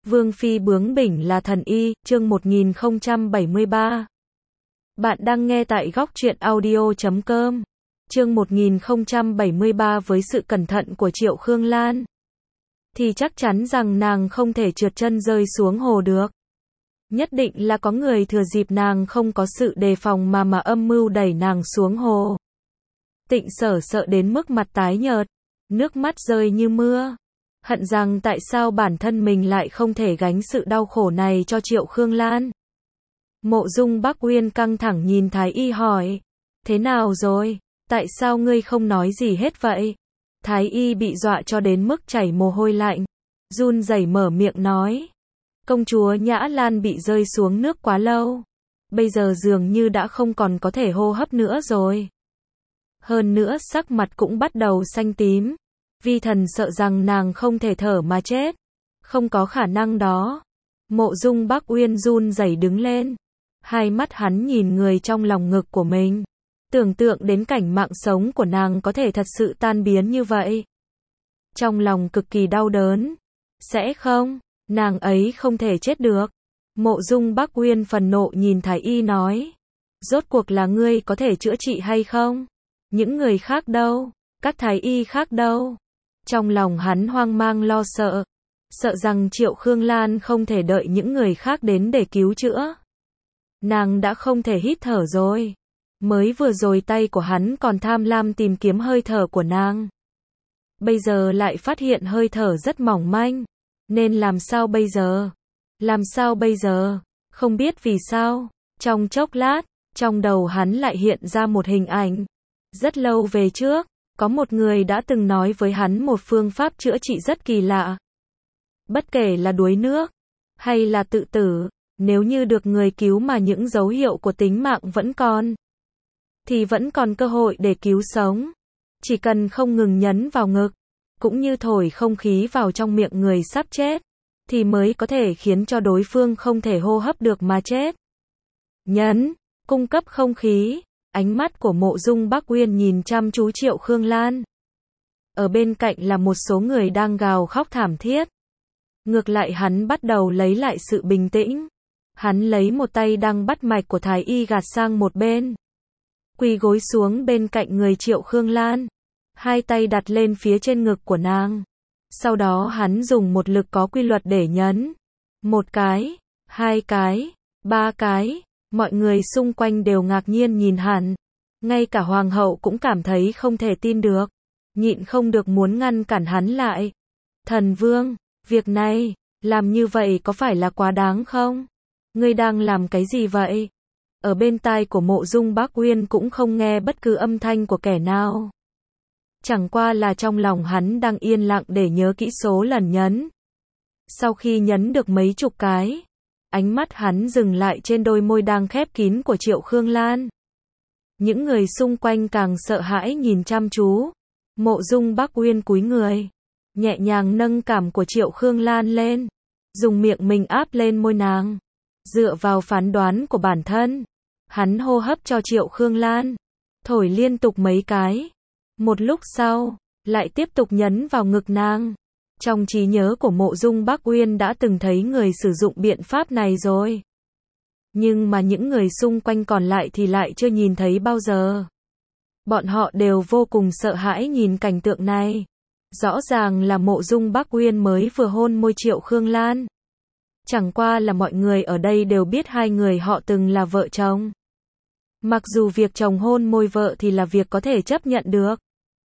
Vương phi bướng bỉnh là thần y, chương 1073. Bạn đang nghe tại góc truyện audio.com. Chương 1073 với sự cẩn thận của Triệu Khương Lan thì chắc chắn rằng nàng không thể trượt chân rơi xuống hồ được. Nhất định là có người thừa dịp nàng không có sự đề phòng mà âm mưu đẩy nàng xuống hồ. Tịnh Sở sợ đến mức mặt tái nhợt, nước mắt rơi như mưa. Hận rằng tại sao bản thân mình lại không thể gánh sự đau khổ này cho Triệu Khương Lan. Mộ Dung Bắc Uyên căng thẳng nhìn Thái Y hỏi. Thế nào rồi? Tại sao ngươi không nói gì hết vậy? Thái Y bị dọa cho đến mức chảy mồ hôi lạnh. Run rẩy mở miệng nói. Công chúa Nhã Lan bị rơi xuống nước quá lâu. Bây giờ dường như đã không còn có thể hô hấp nữa rồi. Hơn nữa sắc mặt cũng bắt đầu xanh tím. Vi thần sợ rằng nàng không thể thở mà chết. Không có khả năng đó. Mộ Dung Bắc Uyên run rẩy đứng lên. Hai mắt hắn nhìn người trong lòng ngực của mình. Tưởng tượng đến cảnh mạng sống của nàng có thể thật sự tan biến như vậy. Trong lòng cực kỳ đau đớn. Sẽ không, nàng ấy không thể chết được. Mộ Dung Bắc Uyên phẫn nộ nhìn Thái Y nói. Rốt cuộc là ngươi có thể chữa trị hay không? Những người khác đâu? Các Thái Y khác đâu? Trong lòng hắn hoang mang lo sợ. Sợ rằng Triệu Khương Lan không thể đợi những người khác đến để cứu chữa. Nàng đã không thể hít thở rồi. Mới vừa rồi tay của hắn còn tham lam tìm kiếm hơi thở của nàng. Bây giờ lại phát hiện hơi thở rất mỏng manh. Nên làm sao bây giờ? Làm sao bây giờ? Không biết vì sao. Trong chốc lát, trong đầu hắn lại hiện ra một hình ảnh. Rất lâu về trước, có một người đã từng nói với hắn một phương pháp chữa trị rất kỳ lạ. Bất kể là đuối nước, hay là tự tử, nếu như được người cứu mà những dấu hiệu của tính mạng vẫn còn, thì vẫn còn cơ hội để cứu sống. Chỉ cần không ngừng nhấn vào ngực, cũng như thổi không khí vào trong miệng người sắp chết, thì mới có thể khiến cho đối phương không thể hô hấp được mà chết. Nhấn, cung cấp không khí. Ánh mắt của Mộ Dung Bắc Uyên nhìn chăm chú Triệu Khương Lan. Ở bên cạnh là một số người đang gào khóc thảm thiết. Ngược lại hắn bắt đầu lấy lại sự bình tĩnh. Hắn lấy một tay đang bắt mạch của Thái Y gạt sang một bên. Quỳ gối xuống bên cạnh người Triệu Khương Lan. Hai tay đặt lên phía trên ngực của nàng. Sau đó hắn dùng một lực có quy luật để nhấn. Một cái, hai cái, ba cái. Mọi người xung quanh đều ngạc nhiên nhìn hắn. Ngay cả hoàng hậu cũng cảm thấy không thể tin được. Nhịn không được muốn ngăn cản hắn lại. Thần vương, việc này, làm như vậy có phải là quá đáng không? Ngươi đang làm cái gì vậy? Ở bên tai của Mộ Dung Bắc Uyên cũng không nghe bất cứ âm thanh của kẻ nào. Chẳng qua là trong lòng hắn đang yên lặng để nhớ kỹ số lần nhấn. Sau khi nhấn được mấy chục cái, ánh mắt hắn dừng lại trên đôi môi đang khép kín của Triệu Khương Lan. Những người xung quanh càng sợ hãi nhìn chăm chú. Mộ Dung Bắc Uyên cúi người, nhẹ nhàng nâng cằm của Triệu Khương Lan lên, dùng miệng mình áp lên môi nàng. Dựa vào phán đoán của bản thân, hắn hô hấp cho Triệu Khương Lan, thổi liên tục mấy cái. Một lúc sau, lại tiếp tục nhấn vào ngực nàng. Trong trí nhớ của Mộ Dung Bắc Uyên đã từng thấy người sử dụng biện pháp này rồi. Nhưng mà những người xung quanh còn lại thì lại chưa nhìn thấy bao giờ. Bọn họ đều vô cùng sợ hãi nhìn cảnh tượng này. Rõ ràng là Mộ Dung Bắc Uyên mới vừa hôn môi Triệu Khương Lan. Chẳng qua là mọi người ở đây đều biết hai người họ từng là vợ chồng. Mặc dù việc chồng hôn môi vợ thì là việc có thể chấp nhận được.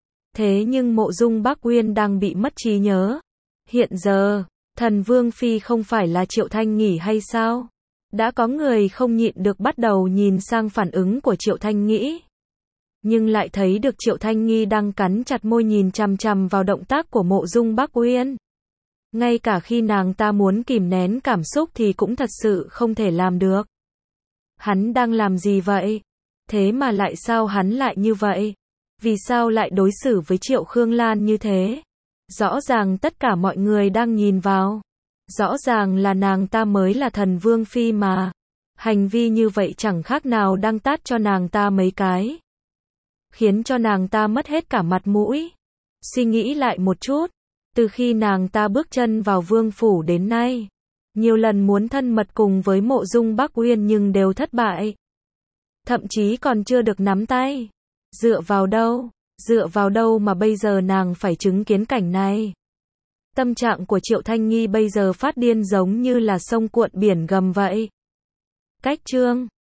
Thế nhưng Mộ Dung Bắc Uyên đang bị mất trí nhớ. Hiện giờ, thần vương phi không phải là Triệu Thanh Nghỉ hay sao? Đã có người không nhịn được bắt đầu nhìn sang phản ứng của Triệu Thanh Nghĩ. Nhưng lại thấy được Triệu Thanh Nghi đang cắn chặt môi nhìn chằm chằm vào động tác của Mộ Dung Bắc Uyên. Ngay cả khi nàng ta muốn kìm nén cảm xúc thì cũng thật sự không thể làm được. Hắn đang làm gì vậy? Thế mà lại sao hắn lại như vậy? Vì sao lại đối xử với Triệu Khương Lan như thế? Rõ ràng tất cả mọi người đang nhìn vào. Rõ ràng là nàng ta mới là thần vương phi mà. Hành vi như vậy chẳng khác nào đang tát cho nàng ta mấy cái. Khiến cho nàng ta mất hết cả mặt mũi. Suy nghĩ lại một chút. Từ khi nàng ta bước chân vào vương phủ đến nay, Nhiều lần muốn thân mật cùng với Mộ Dung Bắc Uyên nhưng đều thất bại. Thậm chí còn chưa được nắm tay. Dựa vào đâu? Dựa vào đâu mà bây giờ nàng phải chứng kiến cảnh này? Tâm trạng của Triệu Thanh Nghi bây giờ phát điên giống như là sông cuộn biển gầm vậy. Cách chương